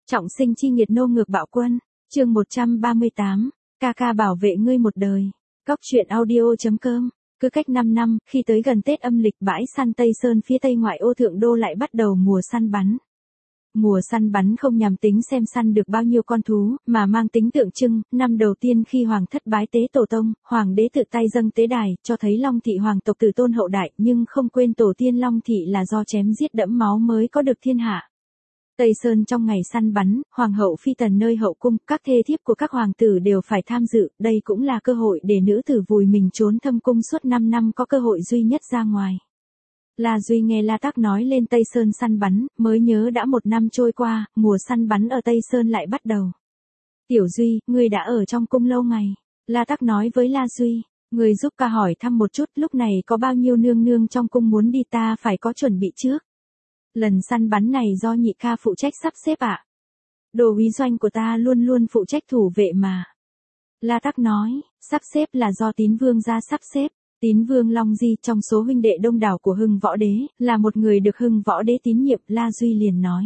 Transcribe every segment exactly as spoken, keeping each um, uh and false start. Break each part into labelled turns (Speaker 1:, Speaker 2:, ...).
Speaker 1: Trọng sinh chi nghiệt nô ngược bạo quân, chương một trăm ba mươi tám, ca ca bảo vệ ngươi một đời. Cóc truyện audio.com. Cứ cách năm năm, khi tới gần Tết âm lịch, bãi săn Tây Sơn phía tây ngoại ô Thượng Đô lại bắt đầu mùa săn bắn. Mùa săn bắn không nhằm tính xem săn được bao nhiêu con thú, mà mang tính tượng trưng. Năm đầu tiên khi hoàng thất bái tế tổ tông, hoàng đế tự tay dâng tế đài, cho thấy Long thị hoàng tộc từ tôn hậu đại, nhưng không quên tổ tiên Long thị là do chém giết đẫm máu mới có được thiên hạ. Tây Sơn trong ngày săn bắn, hoàng hậu phi tần nơi hậu cung, các thê thiếp của các hoàng tử đều phải tham dự, đây cũng là cơ hội để nữ tử vùi mình trốn thâm cung suốt năm năm có cơ hội duy nhất ra ngoài. La Duy nghe La Tắc nói lên Tây Sơn săn bắn, mới nhớ đã một năm trôi qua, mùa săn bắn ở Tây Sơn lại bắt đầu. Tiểu Duy, ngươi đã ở trong cung lâu ngày. La Tắc nói với La Duy, ngươi giúp ca hỏi thăm một chút, lúc này có bao nhiêu nương nương trong cung muốn đi, ta phải có chuẩn bị trước. Lần săn bắn này do nhị ca phụ trách sắp xếp ạ. À? Đồ úy doanh của ta luôn luôn phụ trách thủ vệ mà. La Tắc nói, sắp xếp là do Tín Vương gia sắp xếp. Tín Vương Long Di trong số huynh đệ đông đảo của Hưng Võ Đế, là một người được Hưng Võ Đế tín nhiệm. La Duy liền nói.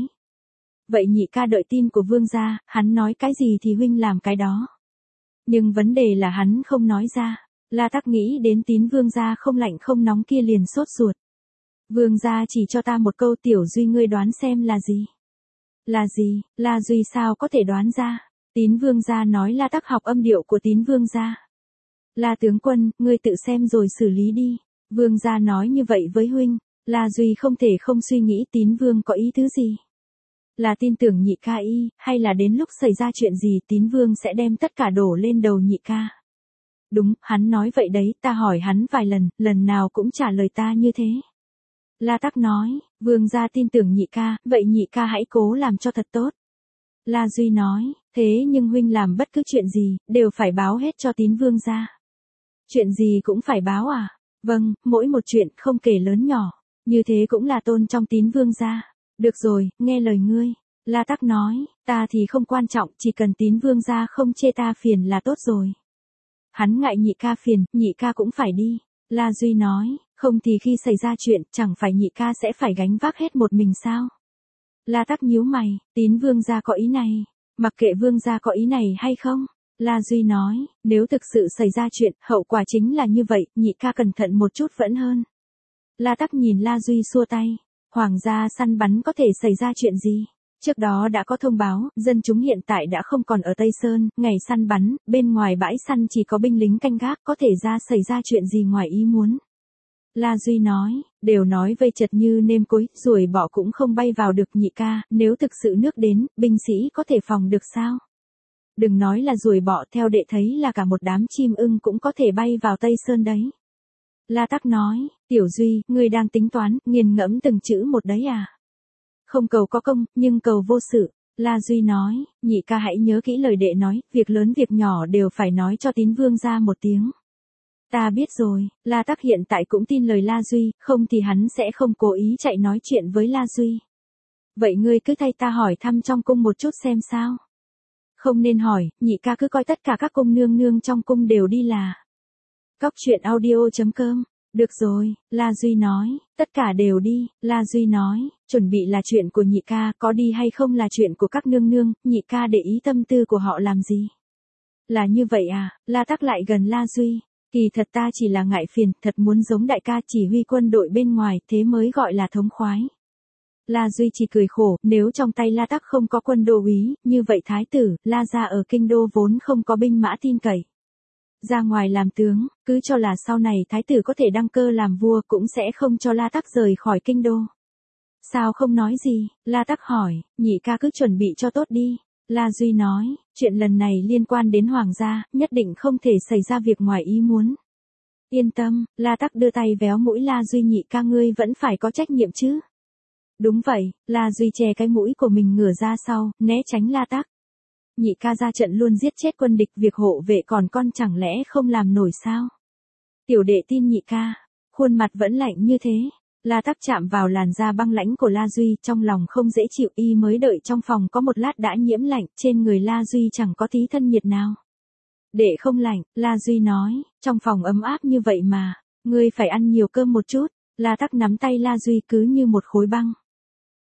Speaker 1: Vậy nhị ca đợi tin của Vương gia, hắn nói cái gì thì huynh làm cái đó. Nhưng vấn đề là hắn không nói ra. La Tắc nghĩ đến Tín Vương gia không lạnh không nóng kia liền sốt ruột. Vương gia chỉ cho ta một câu, Tiểu Duy ngươi đoán xem là gì? Là gì? La Duy sao có thể đoán ra? Tín Vương gia nói La Tắc học âm điệu của Tín Vương gia. La tướng quân, ngươi tự xem rồi xử lý đi. Vương gia nói như vậy với huynh. La Duy không thể không suy nghĩ Tín Vương có ý tứ gì. Là tin tưởng nhị ca y, hay là đến lúc xảy ra chuyện gì Tín Vương sẽ đem tất cả đổ lên đầu nhị ca? Đúng, hắn nói vậy đấy, ta hỏi hắn vài lần, lần nào cũng trả lời ta như thế. La Tắc nói, Vương gia tin tưởng nhị ca, vậy nhị ca hãy cố làm cho thật tốt. La Duy nói, thế nhưng huynh làm bất cứ chuyện gì, đều phải báo hết cho Tín Vương gia. Chuyện gì cũng phải báo à? Vâng, mỗi một chuyện không kể lớn nhỏ, như thế cũng là tôn trong Tín Vương gia. Được rồi, nghe lời ngươi. La Tắc nói, ta thì không quan trọng, chỉ cần Tín Vương gia không chê ta phiền là tốt rồi. Hắn ngại nhị ca phiền, nhị ca cũng phải đi. La Duy nói, không thì khi xảy ra chuyện, chẳng phải nhị ca sẽ phải gánh vác hết một mình sao? La Tắc nhíu mày, Tín Vương gia có ý này, mặc kệ Vương gia có ý này hay không? La Duy nói, nếu thực sự xảy ra chuyện, hậu quả chính là như vậy, nhị ca cẩn thận một chút vẫn hơn. La Tắc nhìn La Duy xua tay, hoàng gia săn bắn có thể xảy ra chuyện gì? Trước đó đã có thông báo, dân chúng hiện tại đã không còn ở Tây Sơn, ngày săn bắn, bên ngoài bãi săn chỉ có binh lính canh gác, có thể ra xảy ra chuyện gì ngoài ý muốn. La Duy nói, đều nói vây chật như nêm cối, ruồi bọ cũng không bay vào được nhị ca, nếu thực sự nước đến, binh sĩ có thể phòng được sao? Đừng nói là ruồi bọ, theo đệ thấy là cả một đám chim ưng cũng có thể bay vào Tây Sơn đấy. La Tắc nói, Tiểu Duy, ngươi đang tính toán, nghiền ngẫm từng chữ một đấy à? Không cầu có công, nhưng cầu vô sự. La Duy nói, nhị ca hãy nhớ kỹ lời đệ nói, việc lớn việc nhỏ đều phải nói cho Tín Vương gia một tiếng. Ta biết rồi, La Tắc hiện tại cũng tin lời La Duy, không thì hắn sẽ không cố ý chạy nói chuyện với La Duy. Vậy ngươi cứ thay ta hỏi thăm trong cung một chút xem sao. Không nên hỏi, nhị ca cứ coi tất cả các cung nương nương trong cung đều đi là. Cóc truyện audio.com. Được rồi, La Duy nói, tất cả đều đi. La Duy nói, chuẩn bị là chuyện của nhị ca, có đi hay không là chuyện của các nương nương, nhị ca để ý tâm tư của họ làm gì. Là như vậy à? La Tắc lại gần La Duy. Kỳ thật ta chỉ là ngại phiền, thật muốn giống đại ca chỉ huy quân đội bên ngoài, thế mới gọi là thống khoái. La Duy chỉ cười khổ, nếu trong tay La Tắc không có quân đô úy, như vậy thái tử, La gia ở kinh đô vốn không có binh mã tin cậy. Ra ngoài làm tướng, cứ cho là sau này thái tử có thể đăng cơ làm vua cũng sẽ không cho La Tắc rời khỏi kinh đô. Sao không nói gì? La Tắc hỏi, nhị ca cứ chuẩn bị cho tốt đi. La Duy nói, chuyện lần này liên quan đến hoàng gia, nhất định không thể xảy ra việc ngoài ý muốn. Yên tâm, La Tắc đưa tay véo mũi La Duy, nhị ca ngươi vẫn phải có trách nhiệm chứ. Đúng vậy, La Duy che cái mũi của mình ngửa ra sau, né tránh La Tắc. Nhị ca ra trận luôn giết chết quân địch, việc hộ vệ còn con chẳng lẽ không làm nổi sao? Tiểu đệ tin nhị ca, khuôn mặt vẫn lạnh như thế. La Tắc chạm vào làn da băng lãnh của La Duy, trong lòng không dễ chịu, y mới đợi trong phòng có một lát đã nhiễm lạnh, trên người La Duy chẳng có tí thân nhiệt nào. Đệ không lạnh, La Duy nói, trong phòng ấm áp như vậy mà, ngươi phải ăn nhiều cơm một chút. La Tắc nắm tay La Duy cứ như một khối băng.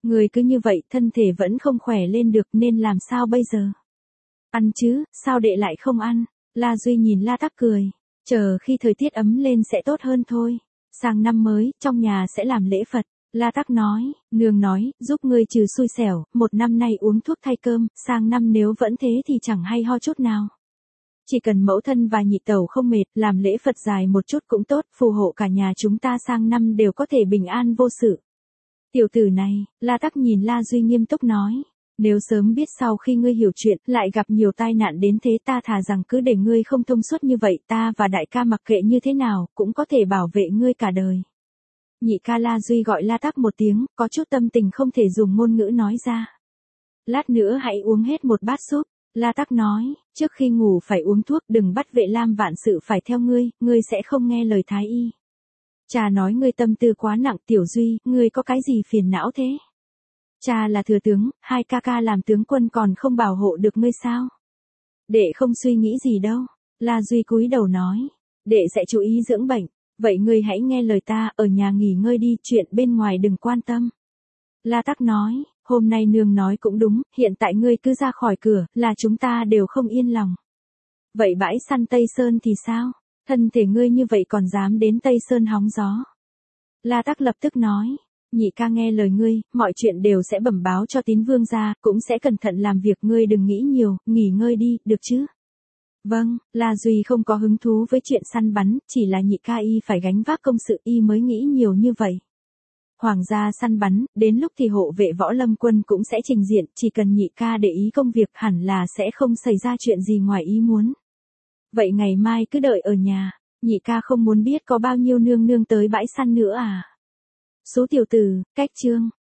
Speaker 1: Người cứ như vậy, thân thể vẫn không khỏe lên được nên làm sao bây giờ? Ăn chứ, sao đệ lại không ăn? La Duy nhìn La Tắc cười. Chờ khi thời tiết ấm lên sẽ tốt hơn thôi. Sang năm mới, trong nhà sẽ làm lễ Phật. La Tắc nói, nương nói, giúp ngươi trừ xui xẻo, một năm nay uống thuốc thay cơm, sang năm nếu vẫn thế thì chẳng hay ho chút nào. Chỉ cần mẫu thân và nhị tẩu không mệt, làm lễ Phật dài một chút cũng tốt, phù hộ cả nhà chúng ta sang năm đều có thể bình an vô sự. Tiểu tử này, La Tắc nhìn La Duy nghiêm túc nói. Nếu sớm biết sau khi ngươi hiểu chuyện, lại gặp nhiều tai nạn đến thế ta thà rằng cứ để ngươi không thông suốt như vậy, ta và đại ca mặc kệ như thế nào, cũng có thể bảo vệ ngươi cả đời. Nhị ca La Duy gọi La Tắc một tiếng, có chút tâm tình không thể dùng ngôn ngữ nói ra. Lát nữa hãy uống hết một bát súp. La Tắc nói, trước khi ngủ phải uống thuốc, đừng bắt Vệ Lam vạn sự phải theo ngươi, ngươi sẽ không nghe lời thái y. Cha nói ngươi tâm tư quá nặng. Tiểu Duy, ngươi có cái gì phiền não thế? Cha là thừa tướng, hai ca ca làm tướng quân còn không bảo hộ được ngươi sao? Đệ không suy nghĩ gì đâu. La Duy cúi đầu nói, đệ sẽ chú ý dưỡng bệnh. Vậy ngươi hãy nghe lời ta, ở nhà nghỉ ngơi đi, chuyện bên ngoài đừng quan tâm. La Tắc nói, hôm nay nương nói cũng đúng, hiện tại ngươi cứ ra khỏi cửa, là chúng ta đều không yên lòng. Vậy bãi săn Tây Sơn thì sao? Thân thể ngươi như vậy còn dám đến Tây Sơn hóng gió? La Tắc lập tức nói, nhị ca nghe lời ngươi, mọi chuyện đều sẽ bẩm báo cho Tín Vương gia, cũng sẽ cẩn thận làm việc, ngươi đừng nghĩ nhiều, nghỉ ngơi đi, được chứ? Vâng, La Duy không có hứng thú với chuyện săn bắn, chỉ là nhị ca y phải gánh vác công sự y mới nghĩ nhiều như vậy. Hoàng gia săn bắn, đến lúc thì hộ vệ võ lâm quân cũng sẽ trình diện, chỉ cần nhị ca để ý công việc hẳn là sẽ không xảy ra chuyện gì ngoài ý muốn. Vậy ngày mai cứ đợi ở nhà, nhị ca không muốn biết có bao nhiêu nương nương tới bãi săn nữa à? Số tiểu tử, cách chương.